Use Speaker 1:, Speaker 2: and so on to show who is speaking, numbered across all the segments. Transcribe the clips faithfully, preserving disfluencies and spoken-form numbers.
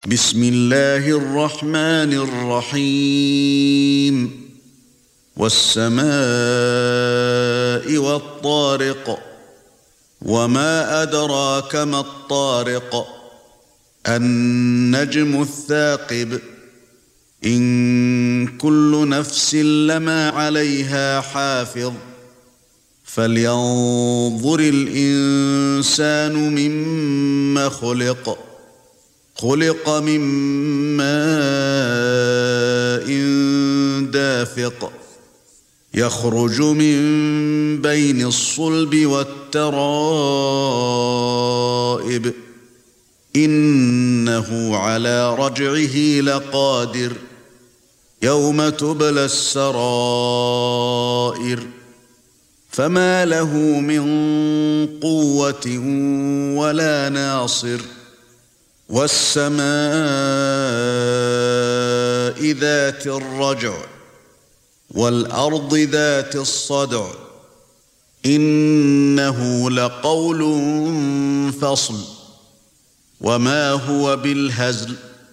Speaker 1: بسم الله الرحمن الرحيم والسماء والطارق وما أدراك ما الطارق النجم الثاقب إن كل نفس لما عليها حافظ فلينظر الإنسان مما خلق خلق من ماء دافق يخرج من بين الصلب والترائب إنه على رجعه لقادر يوم تبلى السرائر فما له من قوة ولا ناصر والسماء ذات الرجع والأرض ذات الصدع إنه لقول فصل وما هو بالهزل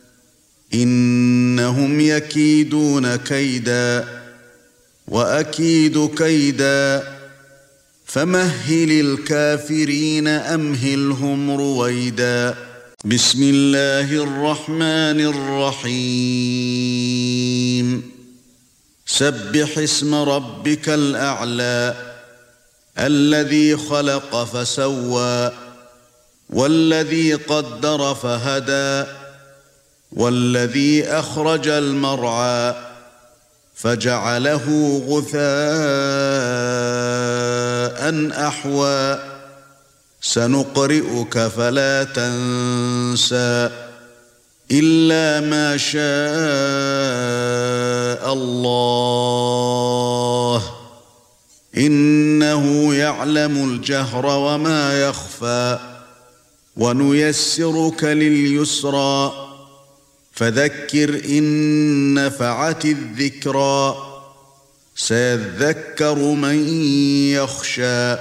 Speaker 1: إنهم يكيدون كيدا وأكيد كيدا فمهل الكافرين أمهلهم رويدا بسم الله الرحمن الرحيم سبح اسم ربك الأعلى الذي خلق فسوى والذي قدر فهدى والذي أخرج المرعى فجعله غثاء أحوى سنقرئك فلا تنسى إلا ما شاء الله إنه يعلم الجهر وما يخفى ونيسرك لليسرى فذكر إن نفعت الذكرى سيذكر من يخشى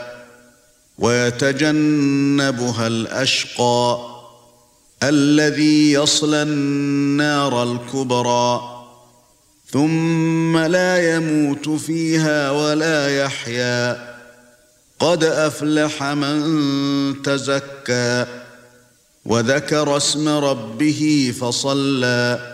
Speaker 1: ويتجنبها الأشقى الذي يصلى النار الكبرى ثم لا يموت فيها ولا يحيا قد أفلح من تزكى وذكر اسم ربه فصلى